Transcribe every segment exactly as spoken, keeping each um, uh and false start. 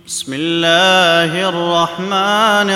بسم الله الرحمن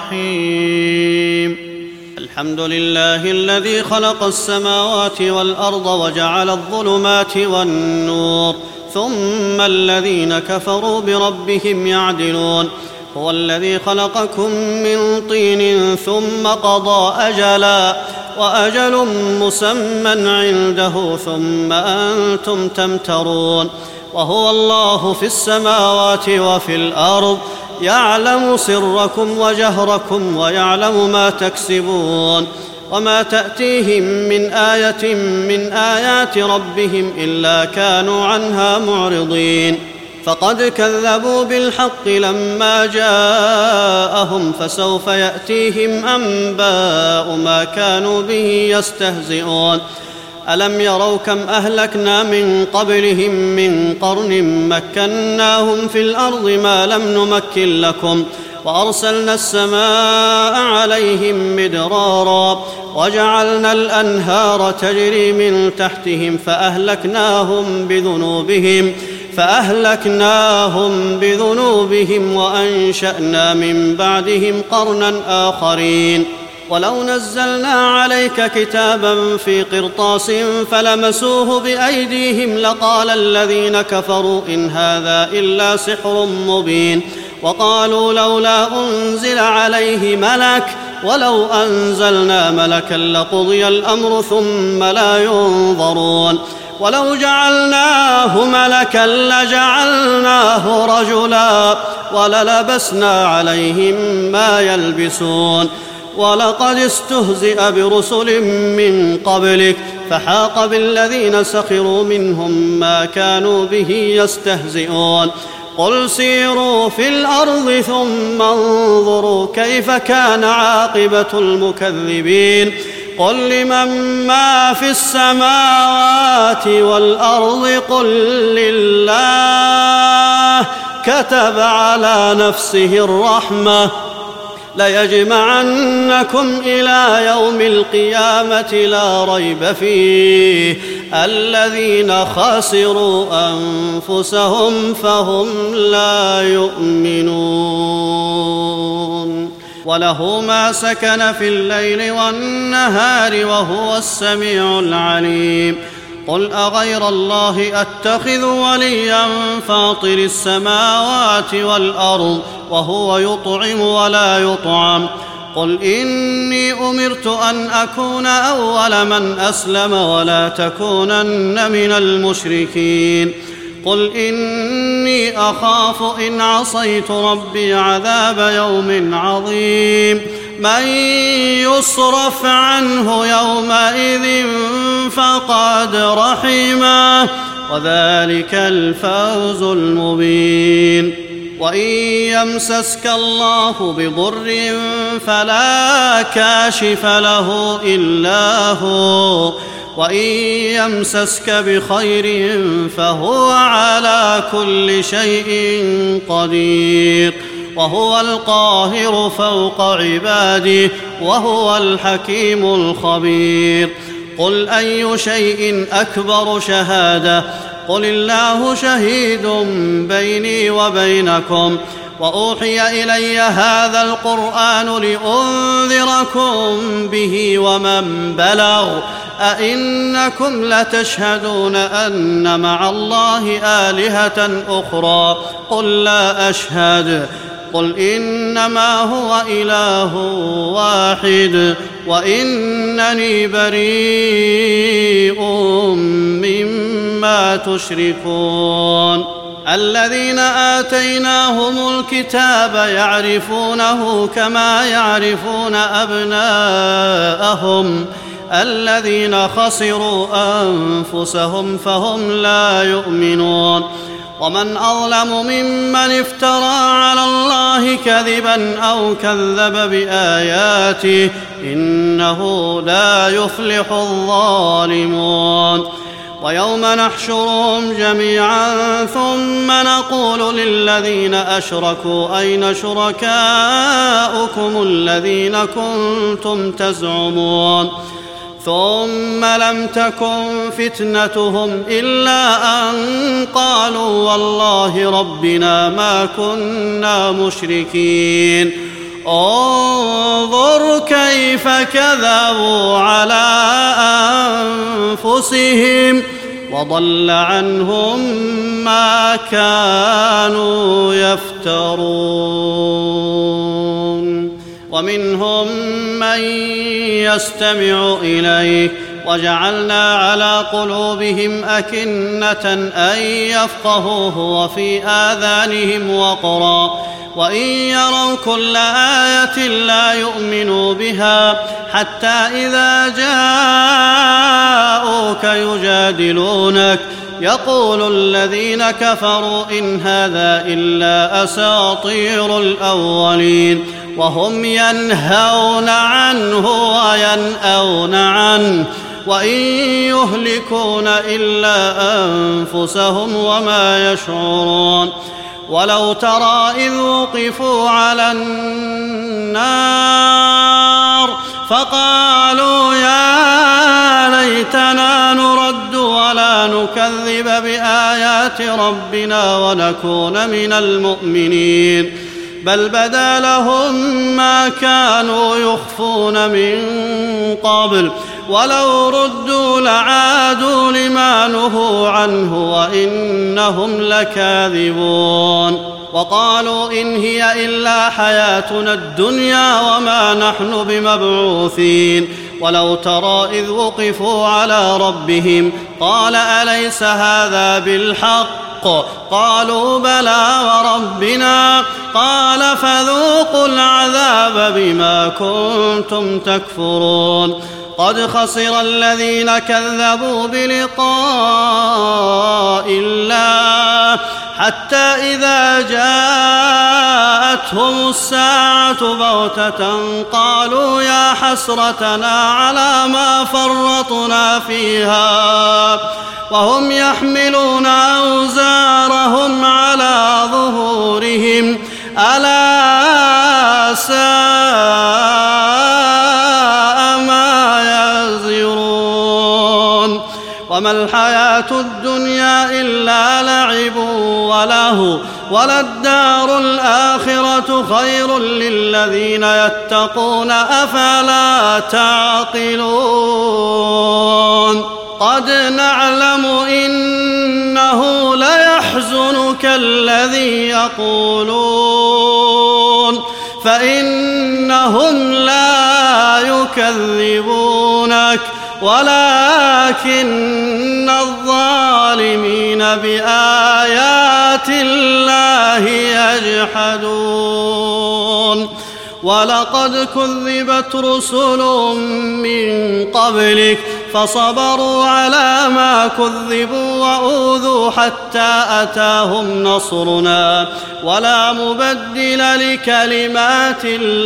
الرحيم. الحمد لله الذي خلق السماوات والأرض وجعل الظلمات والنور، ثم الذين كفروا بربهم يعدلون. هو الذي خلقكم من طين ثم قضى أجلا وأجل مسمى عنده ثم أنتم تمترون. وهو الله في السماوات وفي الأرض، يعلم سركم وجهركم ويعلم ما تكسبون. وما تأتيهم من آية من آيات ربهم إلا كانوا عنها معرضين. فقد كذبوا بالحق لما جاءهم، فسوف يأتيهم أنباء ما كانوا به يستهزئون. ألم يروا كم أهلكنا من قبلهم من قرن مكناهم في الأرض ما لم نمكن لكم، وأرسلنا السماء عليهم مدرارا وجعلنا الأنهار تجري من تحتهم فأهلكناهم بذنوبهم فأهلكناهم بذنوبهم وأنشأنا من بعدهم قرنا آخرين. ولو نزلنا عليك كتابا في قرطاس فلمسوه بأيديهم لقال الذين كفروا إن هذا إلا سحر مبين. وقالوا لولا أنزل عليه ملك ولو أنزلنا ملكا لقضي الأمر ثم لا ينظرون. ولو جعلناه ملكا لجعلناه رجلا وللبسنا عليهم ما يلبسون. ولقد استهزئ برسل من قبلك فحاق بالذين سخروا منهم ما كانوا به يستهزئون. قل سيروا في الأرض ثم انظروا كيف كان عاقبة المكذبين. قل لمن ما في السماوات والأرض قل لله كتب على نفسه الرحمة ليجمعنكم إلى يوم القيامة لا ريب فيه الذين خسروا أنفسهم فهم لا يؤمنون. وله ما سكن في الليل والنهار وهو السميع العليم. قل أغير الله أتخذ وليا فاطر السماوات والأرض وهو يطعم ولا يطعم. قل إني أمرت أن أكون أول من أسلم ولا تكونن من المشركين. قل إني أخاف إن عصيت ربي عذاب يوم عظيم. من يصرف عنه يومئذ فقد رحمه وذلك الفوز المبين. وإن يمسسك الله بضر فلا كاشف له إلا هو، وإن يمسسك بخير فهو على كل شيء قدير. وهو القاهر فوق عباده وهو الحكيم الخبير. قل أي شيء أكبر شهادة؟ قل الله شهيد بيني وبينكم. وأوحي إلي هذا القرآن لأنذركم به ومن بلغ. أئنكم لتشهدون أن مع الله آلهة أخرى؟ قل لا أشهد. قل إنما هو إله واحد وإنني بريء مما تشركون. الذين آتيناهم الكتاب يعرفونه كما يعرفون أبناءهم الذين خسروا أنفسهم فهم لا يؤمنون. ومن أظلم ممن افترى على الله كذبا أو كذب بآياته إنه لا يفلح الظالمون. ويوم نحشرهم جميعا ثم نقول للذين أشركوا أين شركاؤكم الذين كنتم تزعمون ثم لم تكن فتنتهم إلا أن قالوا والله ربنا ما كنا مشركين انظر كيف كذبوا على أنفسهم وضل عنهم ما كانوا يفترون ومنهم من يستمع إليك وجعلنا على قلوبهم أكنة أن يفقهوه وفي آذانهم وقرا وإن يروا كل آية لا يؤمنوا بها حتى إذا جاءوك يجادلونك يقول الذين كفروا إن هذا إلا أساطير الأولين وهم ينهون عنه وينأون عنه وإن يهلكون إلا أنفسهم وما يشعرون ولو ترى إذ وقفوا على النار فقالوا يا ليتنا نرد ولا نكذب بآيات ربنا ونكون من المؤمنين بل بدا لهم ما كانوا يخفون من قبل ولو ردوا لعادوا لما نهوا عنه وإنهم لكاذبون وقالوا إن هي إلا حياتنا الدنيا وما نحن بمبعوثين ولو ترى إذ وقفوا على ربهم قال أليس هذا بالحق قالوا بلى وربنا قال فذوقوا العذاب بما كنتم تكفرون قد خسر الذين كذبوا بلقاء الله حتى إذا جاءتهم الساعة بغتة قالوا يا حسرتنا على ما فرطنا فيها وهم يحملون أوزارهم على ظهورهم ألا ساء ما يزرون وما الحياة الدنيا إلا لعب وله وللدار الآخرة خير للذين يتقون أفلا تعقلون قد نعلم إنه ليحزنك الذي يقولون فإنهم لا يكذبونك ولكن الظالمين بآيات الله يجحدون ولقد كذبت رسل من قبلك فصبروا على ما كذبوا وأوذوا حتى أتاهم نصرنا ولا مبدل لكلمات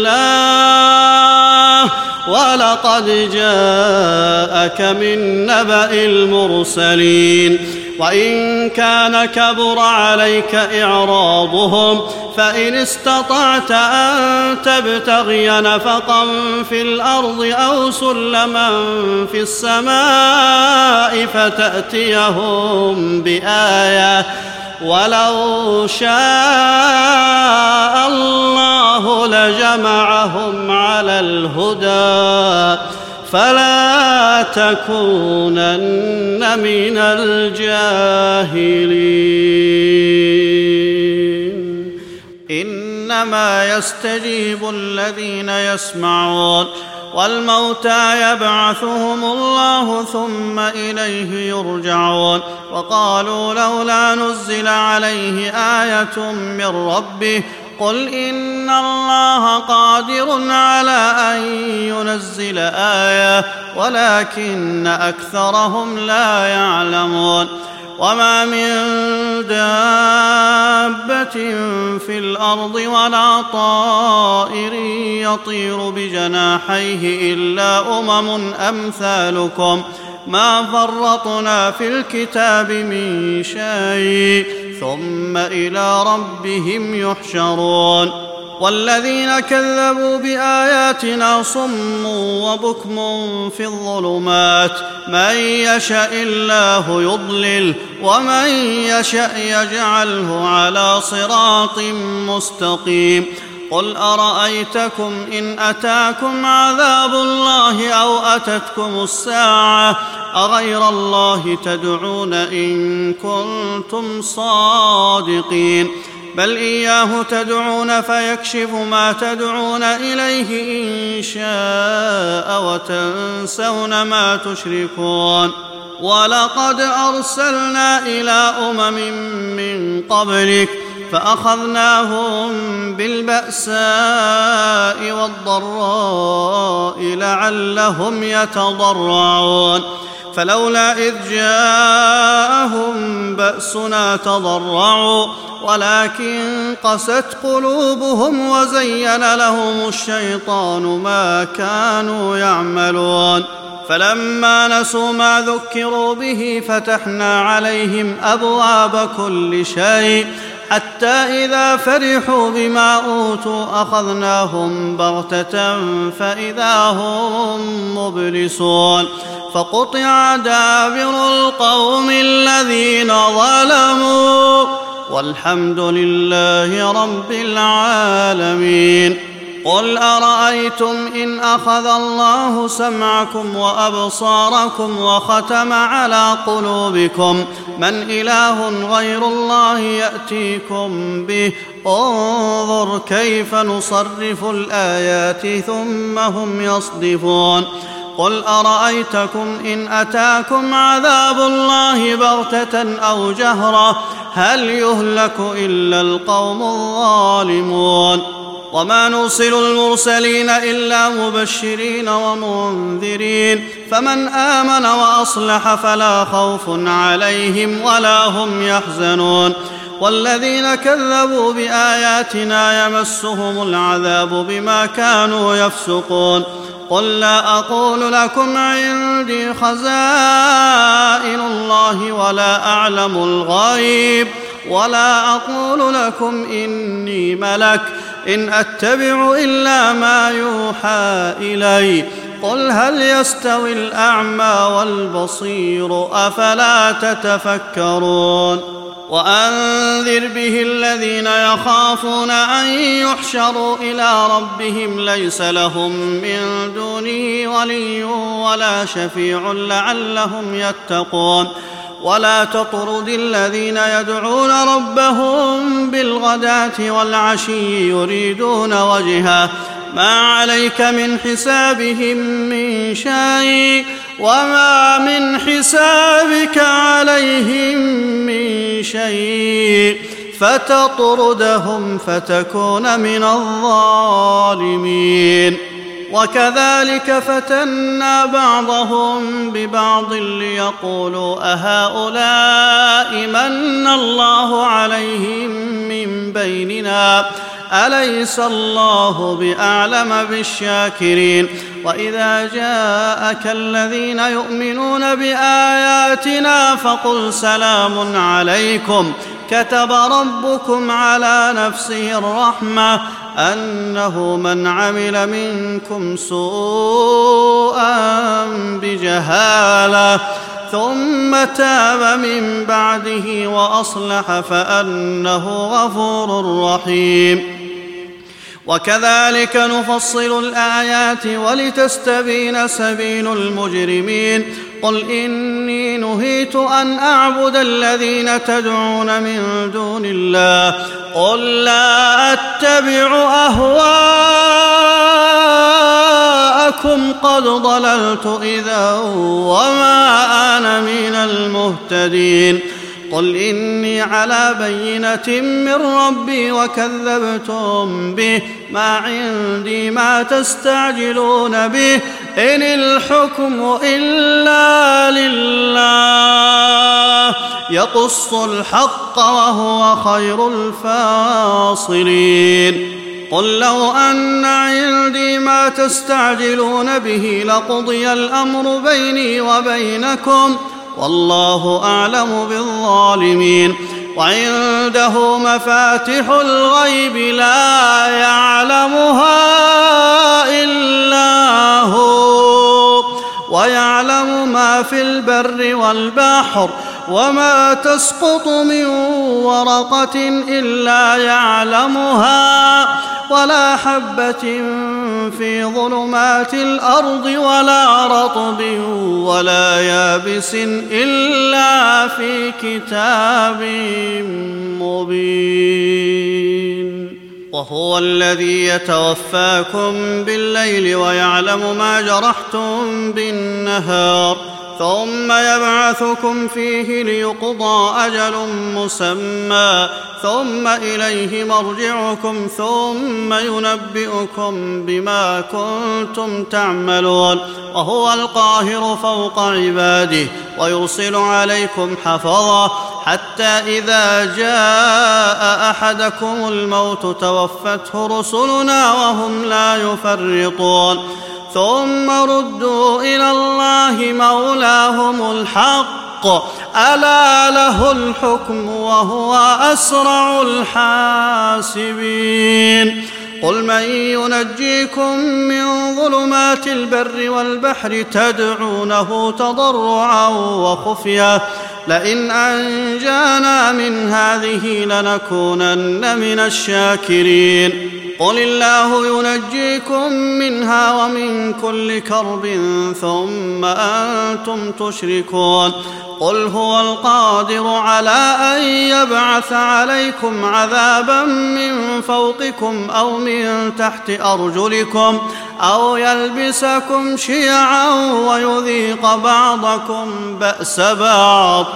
الله ولقد جاءك من نبأ المرسلين وإن كان كبر عليك إعراضهم فإن استطعت أن تبتغي نفقا في الأرض أو سلما في السماء فتأتيهم بآية ولو شاء الله لجمعهم على الهدى فلا تكونن من الجاهلين إنما يستجيب الذين يسمعون والموتى يبعثهم الله ثم إليه يرجعون وقالوا لولا نزل عليه آية من ربه قل إن الله قادر على أن ينزل آية ولكن أكثرهم لا يعلمون وما من دابة في الأرض ولا طائر يطير بجناحيه إلا أمم أمثالكم ما فرطنا في الكتاب من شيء ثم إلى ربهم يحشرون والذين كذبوا بآياتنا صم وبكم في الظلمات من يشاء الله يضلل ومن يشاء يجعله على صراط مستقيم قل أرأيتكم إن أتاكم عذاب الله أو أتتكم الساعة أغير الله تدعون إن كنتم صادقين بل إياه تدعون فيكشف ما تدعون إليه إن شاء وتنسون ما تشركون ولقد أرسلنا إلى أمم من قبلك فأخذناهم بالبأساء والضراء لعلهم يتضرعون فلولا إذ جاءهم بأسنا تضرعوا ولكن قست قلوبهم وزين لهم الشيطان ما كانوا يعملون فلما نسوا ما ذكروا به فتحنا عليهم أبواب كل شيء حتى إذا فرحوا بما أوتوا أخذناهم بغتة فإذا هم مبلسون فقطع دابر القوم الذين ظلموا والحمد لله رب العالمين قل أرأيتم إن أخذ الله سمعكم وأبصاركم وختم على قلوبكم من إله غير الله يأتيكم به انظر كيف نصرف الآيات ثم هم يصدفون قل أرأيتكم إن أتاكم عذاب الله بغتة أو جهرة هل يهلك إلا القوم الظالمون وما نرسل المرسلين إلا مبشرين ومنذرين فمن آمن وأصلح فلا خوف عليهم ولا هم يحزنون والذين كذبوا بآياتنا يمسهم العذاب بما كانوا يفسقون قل لا أقول لكم عندي خزائن الله ولا أعلم الغيب ولا أقول لكم إني ملك إن أتبع إلا ما يوحى إلي قل هل يستوي الأعمى والبصير أفلا تتفكرون وأنذر به الذين يخافون أن يحشروا إلى ربهم ليس لهم من دونه ولي ولا شفيع لعلهم يتقون ولا تطرد الذين يدعون ربهم بالغداة والعشي يريدون وجهه ما عليك من حسابهم من شيء وما من حسابك عليهم من شيء فتطردهم فتكون من الظالمين وكذلك فتنا بعضهم ببعض ليقولوا أهؤلاء من الله عليهم من بيننا أليس الله بأعلم بالشاكرين وإذا جاءك الذين يؤمنون بآياتنا فقل سلام عليكم كتب ربكم على نفسه الرحمة أنه من عمل منكم سوءا بجهالة ثم تاب من بعده وأصلح فأنه غفور رحيم وكذلك نفصل الآيات ولتستبين سبيل المجرمين قل إني نهيت أن أعبد الذين تدعون من دون الله قل لا أتبع أهواءكم قد ضللت إذا وما أنا من المهتدين قل إني على بينة من ربي وكذبتم به ما عندي ما تستعجلون به إن الحكم إلا لله يقص الحق وهو خير الفاصلين قل لو أن عندي ما تستعجلون به لقضي الأمر بيني وبينكم والله أعلم بالظالمين وعنده مفاتح الغيب لا يعلم البر والبحر وما تسقط من ورقة إلا يعلمها ولا حبة في ظلمات الأرض ولا رطب ولا يابس إلا في كتاب مبين. وهو الذي يتوفاكم بالليل ويعلم ما جرحتم بالنهار ثم يبعثكم فيه ليقضى أجل مسمى ثم إليه مرجعكم ثم ينبئكم بما كنتم تعملون. وهو القاهر فوق عباده ويرسل عليكم حفظة حتى إذا جاء أحدكم الموت توفته رسلنا وهم لا يفرطون ثم ردوا إلى الله مولاهم الحق ألا له الحكم وهو أسرع الحاسبين. قل من ينجيكم من ظلمات البر والبحر تدعونه تضرعا وخفية لئن أنجانا من هذه لنكونن من الشاكرين. قل الله ينجيكم منها ومن كل كرب ثم أنتم تشركون. قل هو القادر على أن يبعث عليكم عذابا من فوقكم أو من تحت أرجلكم أو يلبسكم شيعا ويذيق بعضكم بأس بعض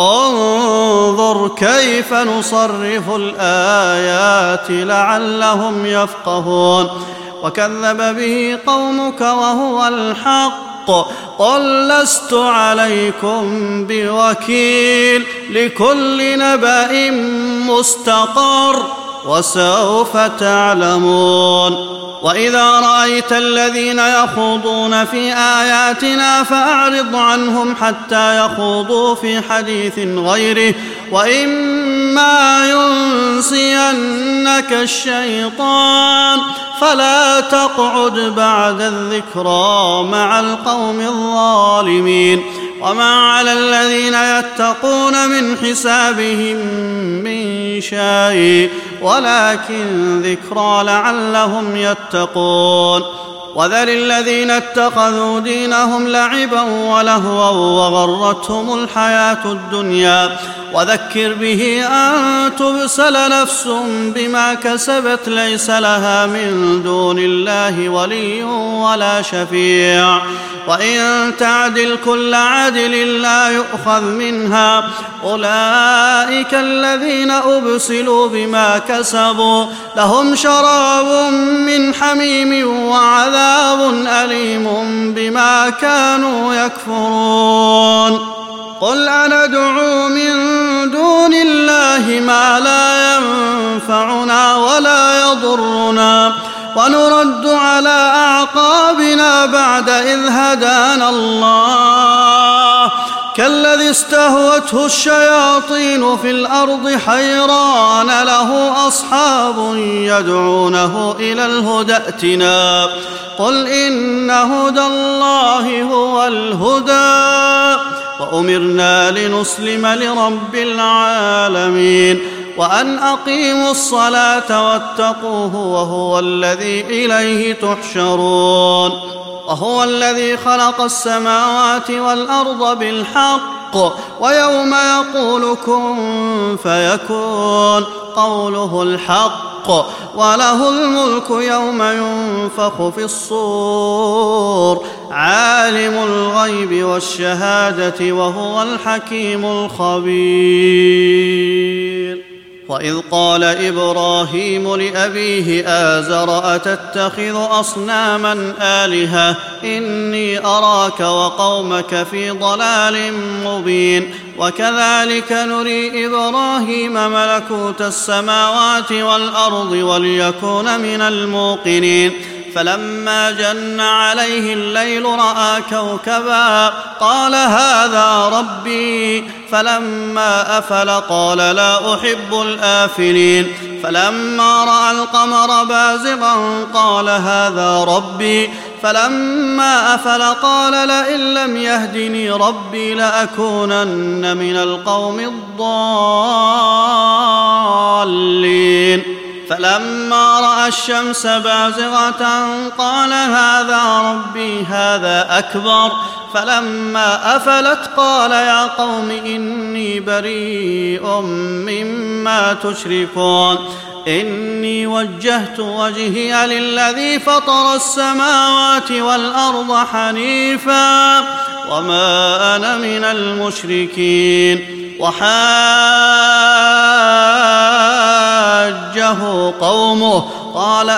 انظر كيف نصرف الآيات لعلهم يفقهون. وكذب به قومك وهو الحق قل لست عليكم بوكيل لكل نبأ مستقر وسوف تعلمون. وإذا رأيت الذين يخوضون في آياتنا فأعرض عنهم حتى يخوضوا في حديث غيره وإما ينسينك الشيطان فلا تقعد بعد الذكرى مع القوم الظالمين. وما على الذين يتقون من حسابهم من شيء ولكن ذكرى لعلهم يتقون. وذر الذين اتخذوا دينهم لعبا ولهوا وغرتهم الحياة الدنيا وذكر به أن تبسل نفس بما كسبت ليس لها من دون الله ولي ولا شفيع وإن تعدل كل عدل لا يؤخذ منها أولئك الذين أبسلوا بما كسبوا لهم شراب من حميم وعذاب أليم بما كانوا يكفرون. قل أندعو من دون الله ما لا ينفعنا ولا يضرنا ونرد على أعقابنا بعد إذ هدانا الله كالذي استهوته الشياطين في الأرض حيران له أصحاب يدعونه إلى الهدى ائتنا قل إن هدى الله هو الهدى وأمرنا لنسلم لرب العالمين وأن أقيموا الصلاة واتقوه وهو الذي إليه تحشرون. وهو الذي خلق السماوات والأرض بالحق ويوم يقول كن فيكون قوله الحق وله الملك يوم ينفخ في الصور عالم الغيب والشهادة وهو الحكيم الخبير. وإذ قال إبراهيم لأبيه آزر أتتخذ أصناما آلهة إني أراك وقومك في ضلال مبين. وكذلك نري إبراهيم ملكوت السماوات والأرض وليكون من الموقنين. فلما جن عليه الليل رأى كوكبا قال هذا ربي فلما أفل قال لا أحب الآفلين. فلما رأى القمر بازغا قال هذا ربي فلما أفل قال لئن لم يهدني ربي لأكونن من القوم الضالين فلما رأى الشمس بازغة قال هذا ربي هذا أكبر فلما أفلت قال يا قوم إني بريء مما تشركون إني وجهت وجهي للذي فطر السماوات والأرض حنيفا وما أنا من المشركين وحاجه قومه قال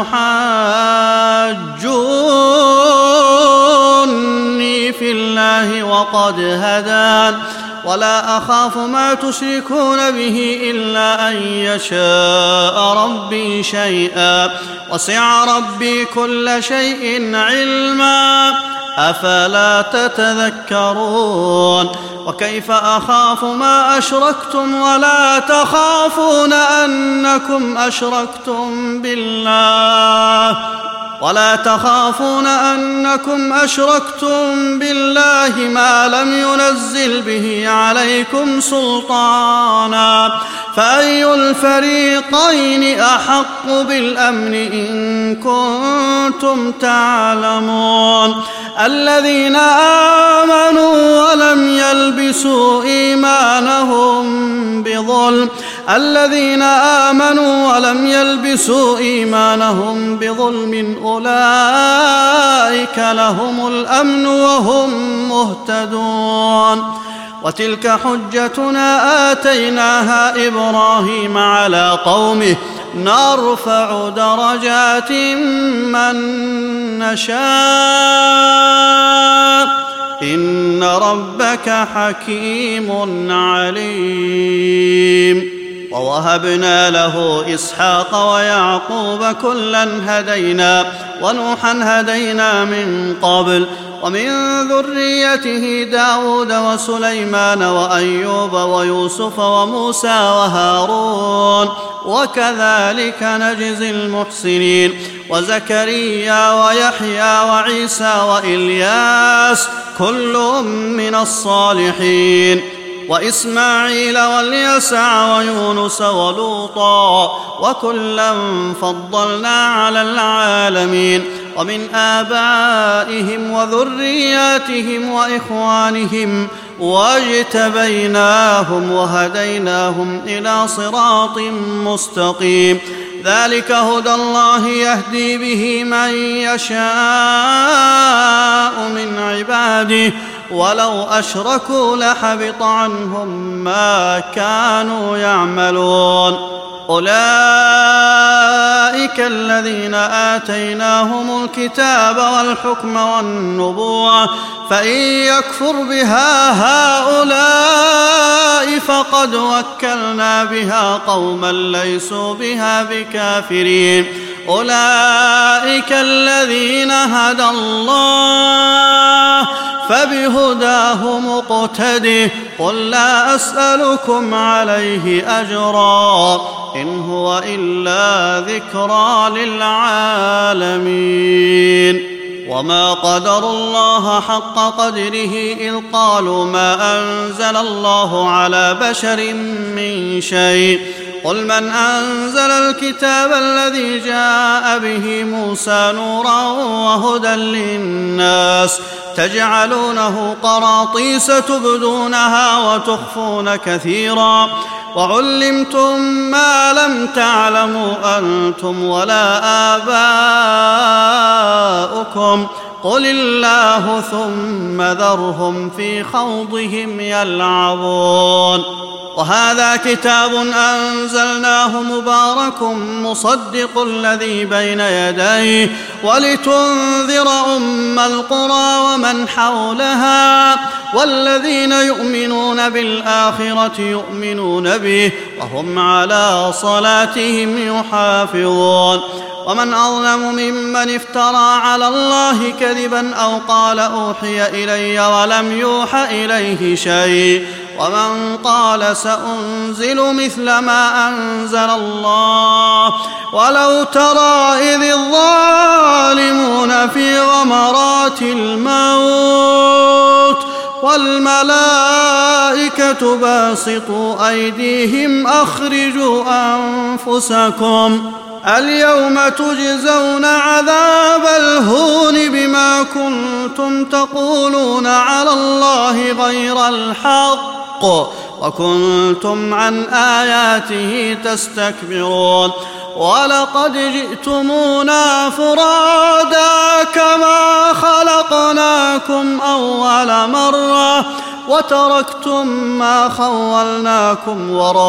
أتحاجوني في الله وقد هدان ولا أخاف ما تشركون به إلا أن يشاء ربي شيئا وسع ربي كل شيء علما أفلا تتذكرون وكيف أخاف ما أشركتم ولا تخافون أنكم أشركتم بالله ولا تخافون أنكم أشركتم بالله ما لم ينزل به عليكم سلطانا فأي الفريقين أحق بالأمن إن كنتم تعلمون الذين آمنوا ولم يلبسوا إيمانهم بظلم الذين آمنوا ولم يلبسوا إيمانهم بظلم أولئك لهم الأمن وهم مهتدون وتلك حجتنا آتيناها إبراهيم على قومه نرفع درجات من نشاء إن ربك حكيم عليم ووهبنا له إسحاق ويعقوب كلا هدينا ونوحا هدينا من قبل ومن ذريته داود وسليمان وأيوب ويوسف وموسى وهارون وكذلك نجزي المحسنين وزكريا ويحيى وعيسى وإلياس كل من الصالحين وإسماعيل واليسع ويونس ولوطا وكلا فضلنا على العالمين ومن آبائهم وذرياتهم وإخوانهم واجتبيناهم وهديناهم إلى صراط مستقيم ذلك هدى الله يهدي به من يشاء من عباده ولو أشركوا لحبط عنهم ما كانوا يعملون أولئك الذين آتيناهم الكتاب والحكم والنبوة فإن يكفر بها هؤلاء فقد وكلنا بها قوما ليسوا بها بكافرين أولئك الذين هدى الله فبهداه مقتده قل لا أسألكم عليه أجرا إن هو إلا ذكرى للعالمين وما قدروا الله حق قدره إذ قالوا ما أنزل الله على بشر من شيء قل من أنزل الكتاب الذي جاء به موسى نورا وهدى للناس تجعلونه قراطيس تبدونها وتخفون كثيرا وعلمتم ما لم تعلموا أنتم ولا آباؤكم قل الله ثم ذرهم في خوضهم يلعبون وهذا كتاب أنزلناه مبارك مصدق الذي بين يديه ولتنذر أم القرى ومن حولها والذين يؤمنون بالآخرة يؤمنون به وهم على صلاتهم يحافظون ومن أظلم ممن افترى على الله كذبا أو قال أوحي إلي ولم يوح إليه شيء ومن قال سأنزل مثل ما أنزل الله. ولو ترى إذ الظالمون في غمرات الموت والملائكة باسطوا أيديهم أخرجوا أنفسكم اليوم تجزون عذاب الهون بما كنتم تقولون على الله غير الحق وكنتم عن آياته تستكبرون. ولقد جئتمونا فرادا كما خلقناكم أول مرة وتركتم ما خولناكم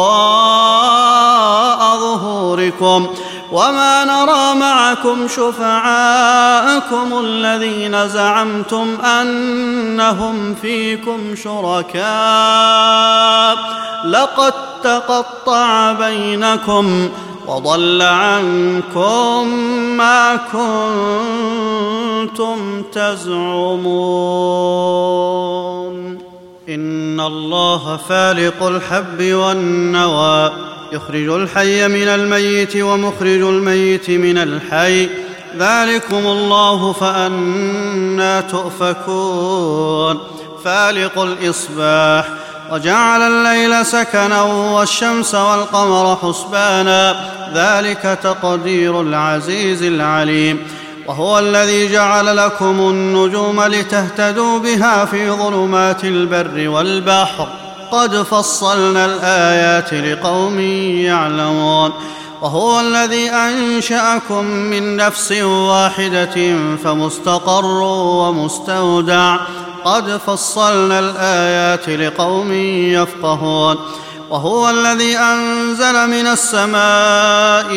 وراء ظهوركم وما نرى معكم شفعاءكم الذين زعمتم أنهم فيكم شركاء لقد تقطع بينكم وضل عنكم ما كنتم تزعمون. إن الله فالق الحب والنوى يخرج الحي من الميت ومخرج الميت من الحي ذلكم الله فأنى تؤفكون. فالق الإصباح وجعل الليل سكنا والشمس والقمر حسبانا ذلك تقدير العزيز العليم. وهو الذي جعل لكم النجوم لتهتدوا بها في ظلمات البر والبحر قد فصلنا الآيات لقوم يعلمون. وهو الذي أنشأكم من نفس واحدة فمستقر ومستودع قد فصلنا الآيات لقوم يفقهون. وهو الذي أنزل من السماء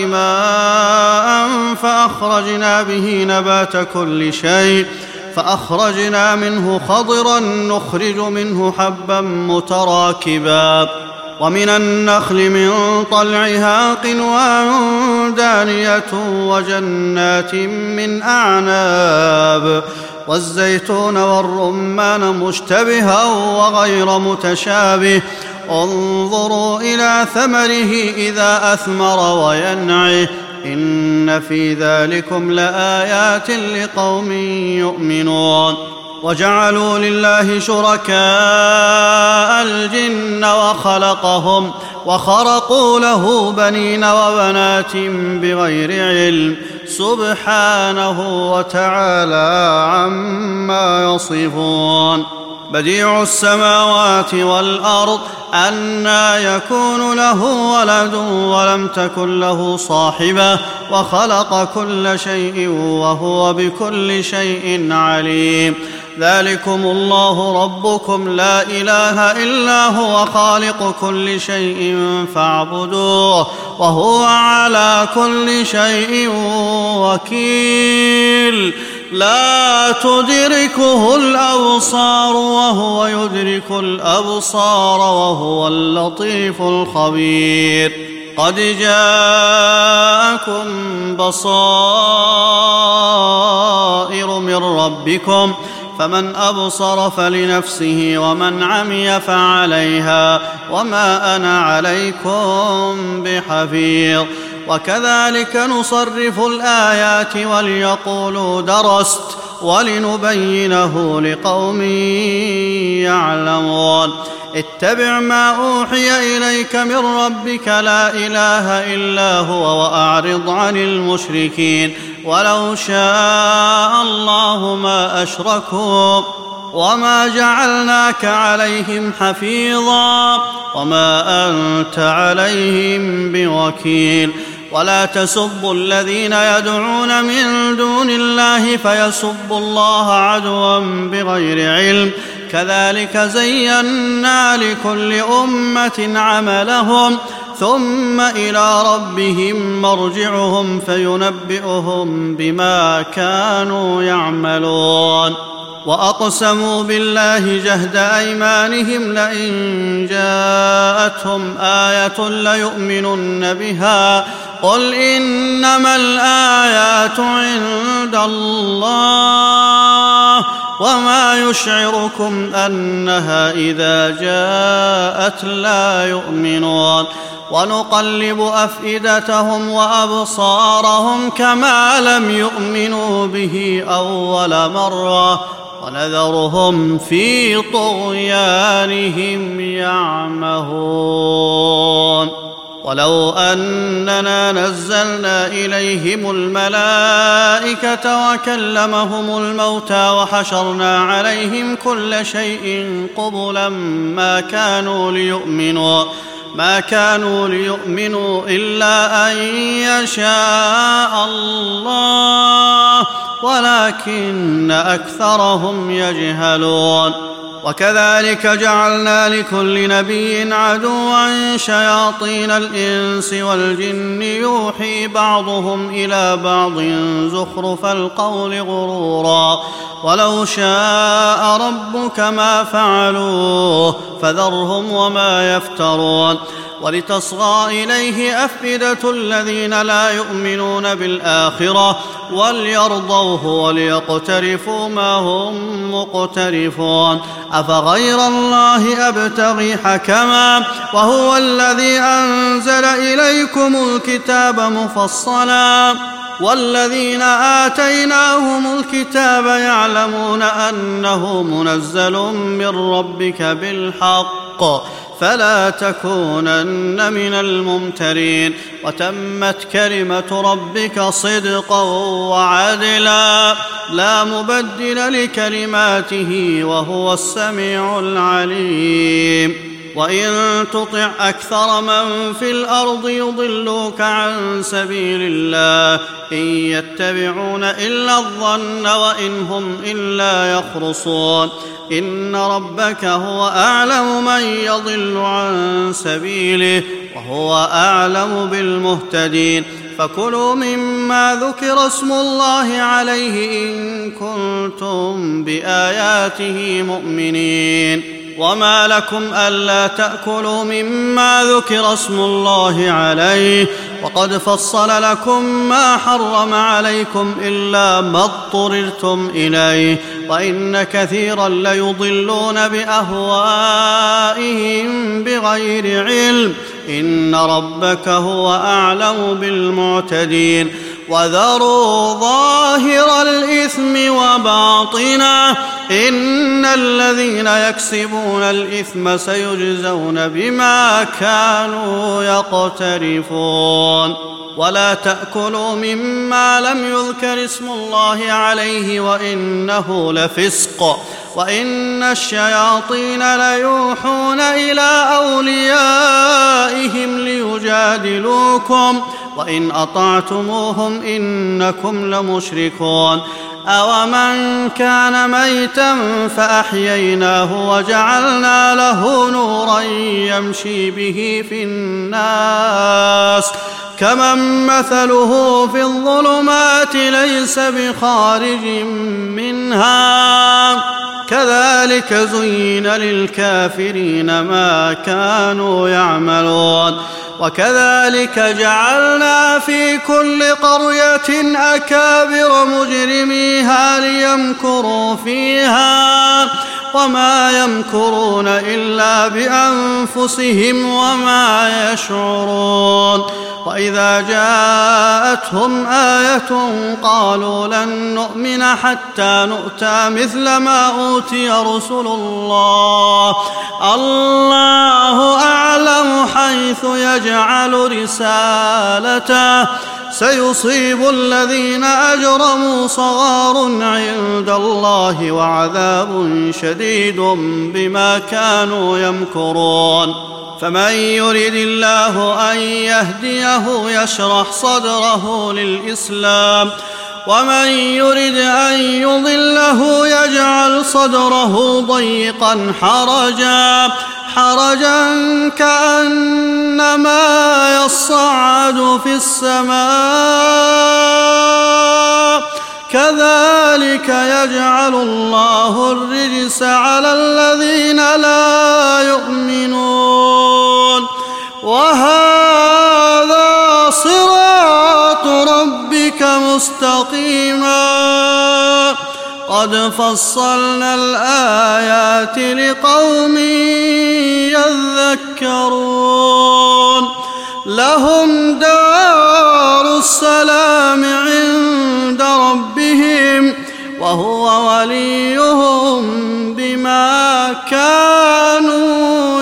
ماء فأخرجنا به نبات كل شيء فأخرجنا منه خضرا نخرج منه حبا متراكبا ومن النخل من طلعها قنوان دانية وجنات من أعناب والزيتون والرمان مشتبها وغير متشابه انظروا إلى ثمره إذا أثمر وينعه إن في ذلكم لآيات لقوم يؤمنون. وجعلوا لله شركاء الجن وخلقهم وخرقوا له بنين وبنات بغير علم سبحانه وتعالى عما يصفون. بديع السماوات والأرض أنى يكون له ولد ولم تكن له صاحبة وخلق كل شيء وهو بكل شيء عليم. ذلكم الله ربكم لا إله إلا هو خالق كل شيء فاعبدوه وهو على كل شيء وكيل. لا تدركه الأبصار وهو يدرك الأبصار وهو اللطيف الخبير. قد جاءكم بصائر من ربكم فمن أبصر فلنفسه ومن عمي فعليها وما أنا عليكم بحفيظ. وكذلك نصرف الآيات وليقولوا درست ولنبينه لقوم يعلمون. اتبع ما أوحي إليك من ربك لا إله إلا هو وأعرض عن المشركين ولو شاء الله ما أشركوا وما جعلناك عليهم حفيظا وما أنت عليهم بوكيل. ولا تسبوا الذين يدعون من دون الله فيسبوا الله عدوا بغير علم كذلك زينا لكل أمة عملهم ثم إلى ربهم مرجعهم فينبئهم بما كانوا يعملون. وأقسموا بالله جهد أيمانهم لئن جاءتهم آية ليؤمنن بها قل إنما الآيات عند الله وما يشعركم أنها إذا جاءت لا يؤمنون ونقلب أفئدتهم وأبصارهم كما لم يؤمنوا به أول مرة ونذرهم في طغيانهم يعمهون ولو أننا نزلنا إليهم الملائكة وكلمهم الموتى وحشرنا عليهم كل شيء قبلا ما كانوا ليؤمنوا ما كانوا ليؤمنوا إلا أن يشاء الله ولكن أكثرهم يجهلون وكذلك جعلنا لكل نبي عدوا شياطين الإنس والجن يوحي بعضهم إلى بعض زخرف القول غرورا ولو شاء ربك ما فعلوه فذرهم وما يفترون ولتصغى إليه أفئدة الذين لا يؤمنون بالآخرة وليرضوه وليقترفوا ما هم مقترفون أفغير الله أبتغي حكما وهو الذي أنزل إليكم الكتاب مفصلا والذين آتيناهم الكتاب يعلمون أنه منزل من ربك بالحق فلا تكونن من الممترين وتمت كلمة ربك صدقا وعدلا لا مبدل لكلماته وهو السميع العليم وإن تطع أكثر من في الأرض يضلوك عن سبيل الله إن يتبعون إلا الظن وإن هم إلا يخرصون إن ربك هو أعلم من يضل عن سبيله وهو أعلم بالمهتدين فكلوا مما ذكر اسم الله عليه إن كنتم بآياته مؤمنين وما لكم ألا تأكلوا مما ذكر اسم الله عليه وقد فصل لكم ما حرم عليكم إلا ما اضطررتم إليه وإن كثيرا ليضلون بأهوائهم بغير علم إن ربك هو أعلم بالمعتدين وذروا ظاهر الإثم وباطنه إن الذين يكسبون الإثم سيجزون بما كانوا يقترفون ولا تأكلوا مما لم يذكر اسم الله عليه وإنه لفسق وإن الشياطين ليوحون إلى أوليائهم ليجادلوكم وإن أطعتموهم إنكم لمشركون أومن كان ميتا فأحييناه وجعلنا له نورا يمشي به في الناس كمن مثله في الظلمات ليس بخارج منها كذلك زين للكافرين ما كانوا يعملون وكذلك جعلنا في كل قرية أكابر مجرميها ليمكروا فيها وما يمكرون إلا بأنفسهم وما يشعرون وإذا جاءتهم آية قالوا لن نؤمن حتى نؤتى مثل ما أوتي رسل الله الله أعلم حيث يجعل رسالته سيصيب الذين أجرموا صغار عند الله وعذاب شديد بما كانوا يمكرون فمن يرد الله أن يهديه يشرح صدره للإسلام ومن يرد أن يضله يجعل صدره ضيقا حرجا حرجا كأنما يصعد في السماء كذلك يجعل الله الرجس على الذين لا يؤمنون وهذا صراط ربك مستقيما قد فصلنا الآيات لقوم يذكرون لهم دار السلام عند ربهم وهو وليهم بما كانوا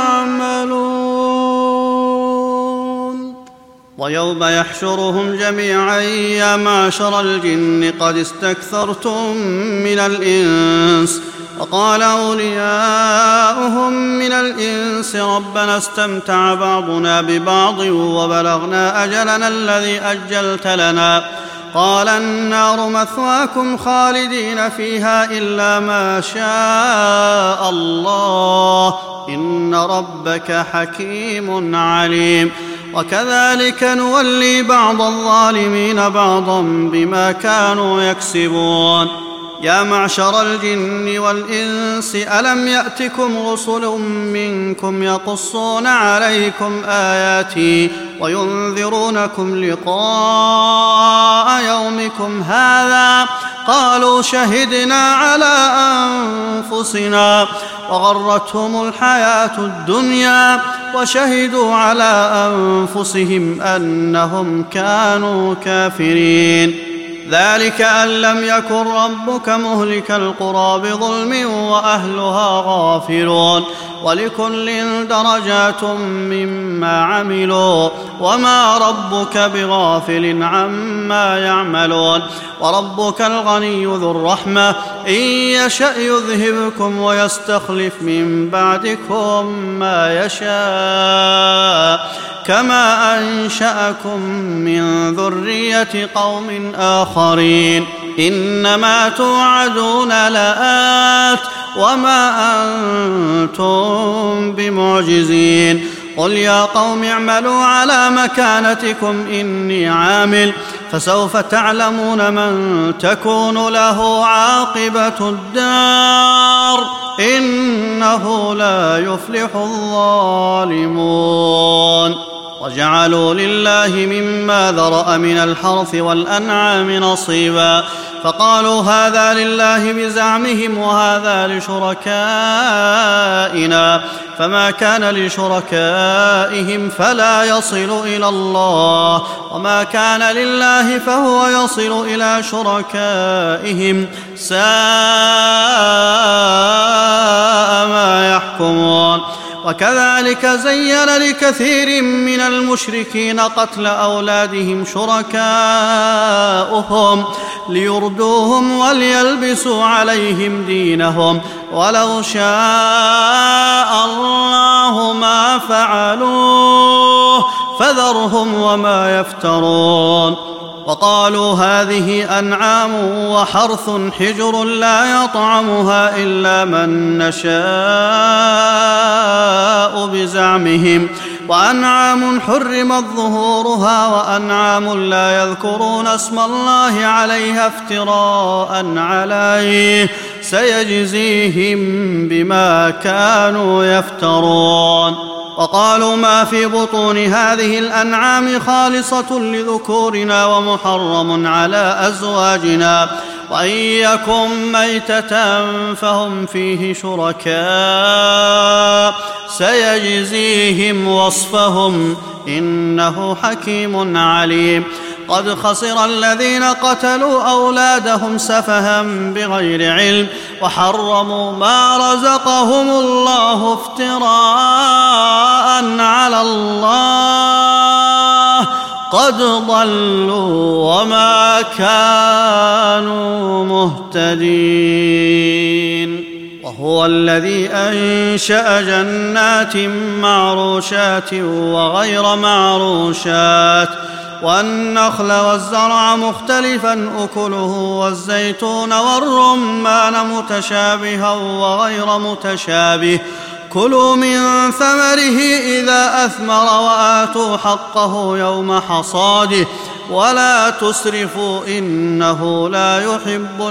يعملون. ويوم يحشرهم جميعا يا معشر الجن قد استكثرتم من الإنس وقال أولياؤهم من الإنس ربنا استمتع بعضنا ببعض وبلغنا أجلنا الذي أجلت لنا قال النار مثواكم خالدين فيها إلا ما شاء الله إن ربك حكيم عليم. وكذلك نولي بعض الظالمين بعضا بما كانوا يكسبون. يا معشر الجن والإنس ألم يأتكم رسل منكم يقصون عليكم آياتي وينذرونكم لقاء يومكم هذا قالوا شهدنا على أنفسنا وغرتهم الحياة الدنيا وشهدوا على أنفسهم أنهم كانوا كافرين. ذلك أن لم يكن ربك مهلك القرى بظلم وأهلها غافلون ولكل درجات مما عملوا وما ربك بغافل عما يعملون. وربك الغني ذو الرحمة إن يشأ يذهبكم ويستخلف من بعدكم ما يشاء كما أنشأكم من ذرية قوم آخرين إنما توعدون لآت وما أنتم بمعجزين. قل يا قوم اعملوا على مكانتكم إني عامل فسوف تعلمون من تكون له عاقبة الدار إنه لا يفلح الظالمون. وجعلوا لله مما ذرأ من الحرث والأنعام نصيبا فقالوا هذا لله بزعمهم وهذا لشركائنا فما كان لشركائهم فلا يصل إلى الله وما كان لله فهو يصل إلى شركائهم ساء ما يحكمون. وكذلك زين لكثير من المشركين قتل أولادهم شركاؤهم ليردوهم وليلبسوا عليهم دينهم ولو شاء الله ما فعلوه فذرهم وما يفترون. وقالوا هذه أنعام وحرث حجر لا يطعمها إلا من نشاء بزعمهم وأنعام حرمت ظهورها وأنعام لا يذكرون اسم الله عليها افتراء عليه سيجزيهم بما كانوا يفترون. وقالوا ما في بطون هذه الأنعام خالصة لذكورنا ومحرم على أزواجنا وإن يكن ميتة فهم فيه شركاء سيجزيهم وصفهم إنه حكيم عليم. قد خسر الذين قتلوا أولادهم سفها بغير علم وحرموا ما رزقهم الله افتراء على الله قد ضلوا وما كانوا مهتدين. وهو الذي أنشأ جنات معروشات وغير معروشات والنخل والزرع مختلفا أكله والزيتون والرمان متشابها وغير متشابه كلوا من ثمره إذا أثمر وآتوا حقه يوم حصاده ولا تسرفوا إنه لا يحب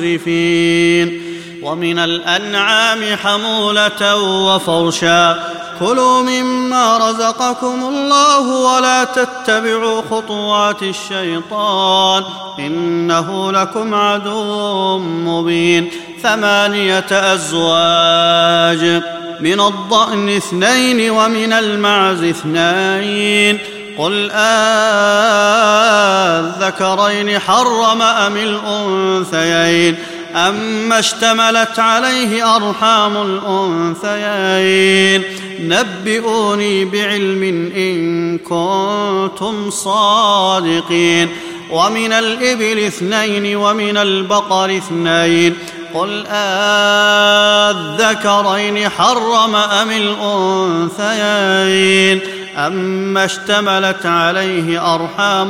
المسرفين. ومن الأنعام حمولة وفرشا كلوا مما رزقكم الله ولا تتبعوا خطوات الشيطان إنه لكم عدو مبين. ثمانية أزواج، من الضأن اثنين ومن المعز اثنين، قل آذكرين حرم أم الأنثيين أما اشتملت عليه أرحام الأنثيين نبئوني بعلم إن كنتم صادقين. ومن الإبل اثنين ومن البقر اثنين، قل آذكرين حرم أم الأنثيين أما اشتملت عليه أرحام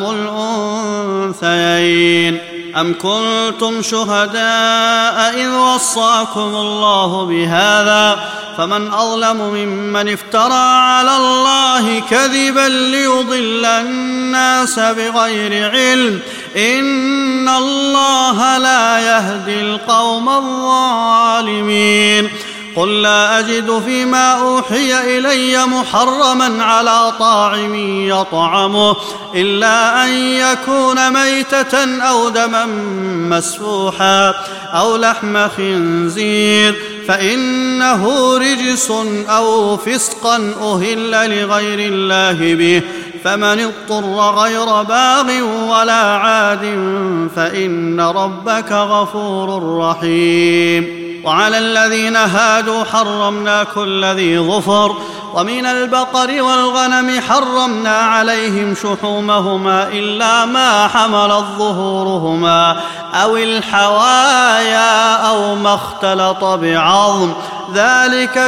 الأنثيين أم كنتم شهداء إذ وصاكم الله بهذا فمن أظلم ممن افترى على الله كذبا ليضل الناس بغير علم إن الله لا يهدي القوم الظالمين. قل لا أجد فيما أوحي إلي محرما على طاعم يطعمه إلا أن يكون ميتة أو دما مسفوحا أو لحم خنزير فإنه رجس أو فسقا أهل لغير الله به فمن اضطر غير باغ ولا عاد فإن ربك غفور رحيم. وعلى الذين هادوا حرمنا كل ذي ظفر ومن البقر والغنم حرمنا عليهم شحومهما إلا ما حملت ظهورهما أو الحوايا أو ما اختلط بعظم ذلك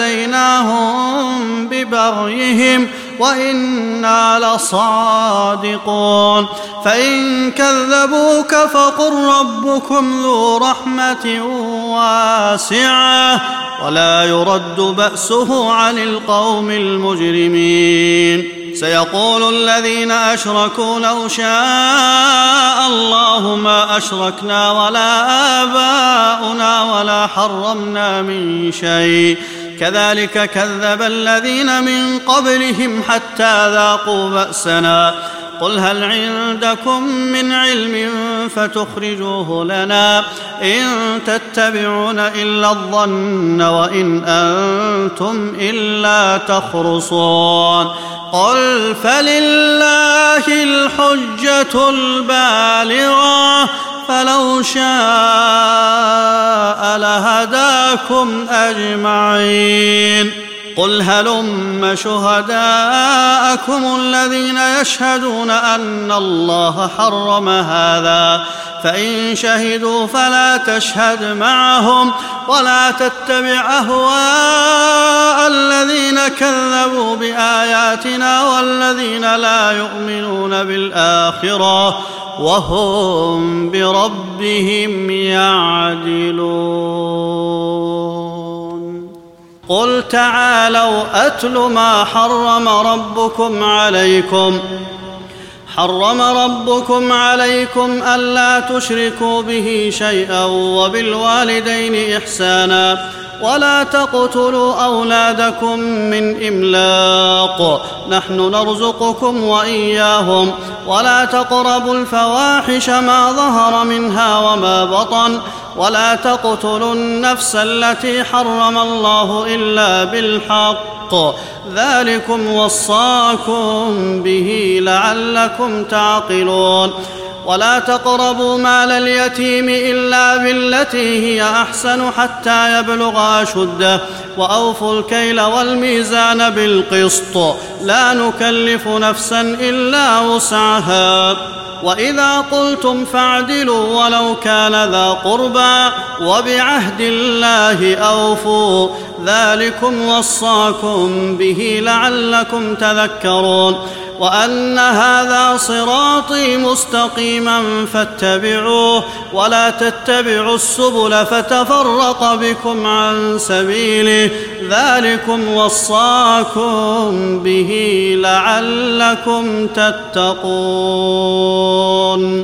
جزيناهم ببغيهم وإنا لصادقون. فإن كذبوك فقل ربكم ذو رحمة واسعة ولا يرد بأسه عن القوم المجرمين. سيقول الذين أشركوا لو شاء الله ما أشركنا ولا آباؤنا ولا حرمنا من شيء كذلك كذب الذين من قبلهم حتى ذاقوا بأسنا قل هل عندكم من علم فتخرجوه لنا إن تتبعون إلا الظن وإن أنتم إلا تخرصون. قل فلله الحجة البالغة فلو شاء لهداكم أجمعين. قل هلم شهداءكم الذين يشهدون أن الله حرم هذا فإن شهدوا فلا تشهد معهم ولا تتبع أهواء الذين كذبوا بآياتنا والذين لا يؤمنون بالآخرة وهم بربهم يعدلون. قل تعالوا أتل ما حرم ربكم عليكم حرم ربكم عليكم ألا تشركوا به شيئا وبالوالدين إحسانا ولا تقتلوا أولادكم من إملاق نحن نرزقكم وإياهم ولا تقربوا الفواحش ما ظهر منها وما بطن ولا تقتلوا النفس التي حرم الله إلا بالحق ذلكم وصاكم به لعلكم تعقلون. ولا تقربوا مال اليتيم إلا بالتي هي أحسن حتى يبلغ أشده وأوفوا الكيل والميزان بالقسط لا نكلف نفسا إلا وسعها وإذا قلتم فاعدلوا ولو كان ذا قربى وبعهد الله أوفوا ذلكم وصاكم به لعلكم تذكرون. وأن هذا صراطي مستقيما فاتبعوه ولا تتبعوا السبل فتفرق بكم عن سبيله ذلكم وصاكم به لعلكم تتقون.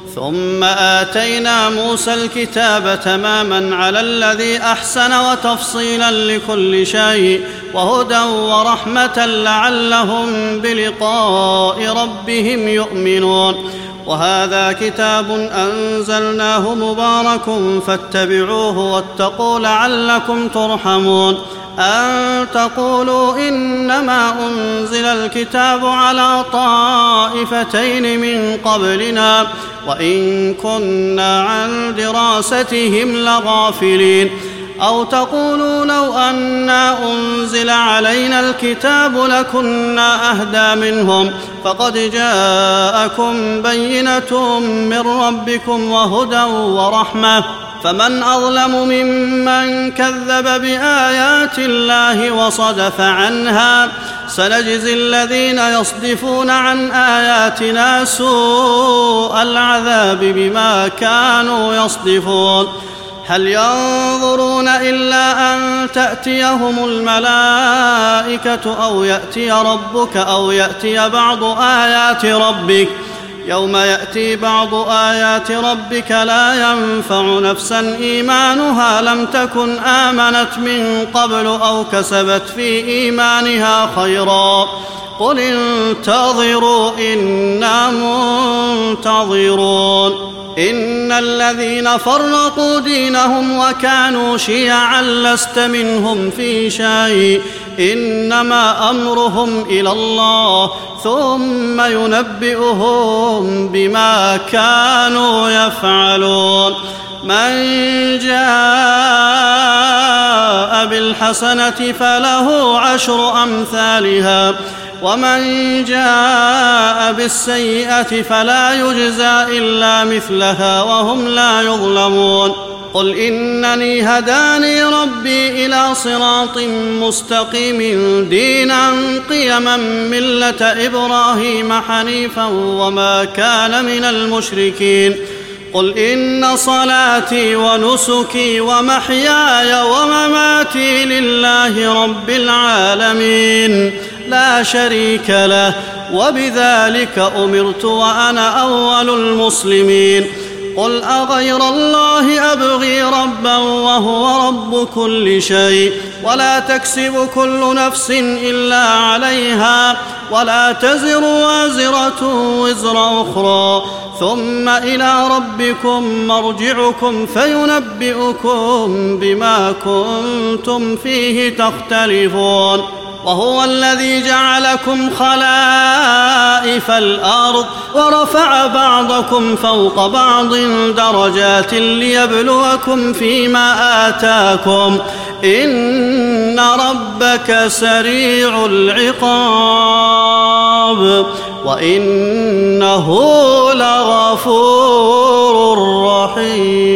ثم آتينا موسى الكتاب تماما على الذي أحسن وتفصيلا لكل شيء وهدى ورحمة لعلهم بلقاء ربهم يؤمنون. وهذا كتاب أنزلناه مبارك فاتبعوه واتقوا لعلكم ترحمون. أن تقولوا إنما أنزل الكتاب على طائفتين من قبلنا وإن كنا عن دراستهم لغافلين. أو تقولوا لو أنا أنزل علينا الكتاب لكنا أهدى منهم فقد جاءكم بينة من ربكم وهدى ورحمة فمن أظلم ممن كذب بآيات الله وصدف عنها سنجزي الذين يصدفون عن آياتنا سوء العذاب بما كانوا يصدفون. هل ينظرون إلا أن تأتيهم الملائكة أو يأتي ربك أو يأتي بعض آيات ربك يوم يأتي بعض آيات ربك لا ينفع نفسا إيمانها لم تكن آمنت من قبل أو كسبت في إيمانها خيرا قل انتظروا إنا منتظرون. إن الذين فرقوا دينهم وكانوا شيعا لست منهم في شيء إنما أمرهم إلى الله ثم ينبئهم بما كانوا يفعلون. من جاء بالحسنة فله عشر أمثالها ومن جاء بالسيئة فلا يجزى إلا مثلها وهم لا يظلمون. قل إنني هداني ربي إلى صراط مستقيم دينا قيما ملة إبراهيم حنيفا وما كان من المشركين. قل إن صلاتي ونسكي ومحياي ومماتي لله رب العالمين لا شريك له وبذلك أمرت وأنا أول المسلمين. قل أغير الله أبغي ربا وهو رب كل شيء ولا تكسب كل نفس إلا عليها ولا تزر وازرة وزر أخرى ثم إلى ربكم مرجعكم فينبئكم بما كنتم فيه تختلفون. وهو الذي جعلكم خلائف الأرض ورفع بعضكم فوق بعض درجات ليبلوكم فيما آتاكم إن ربك سريع العقاب وإنه لغفور رحيم.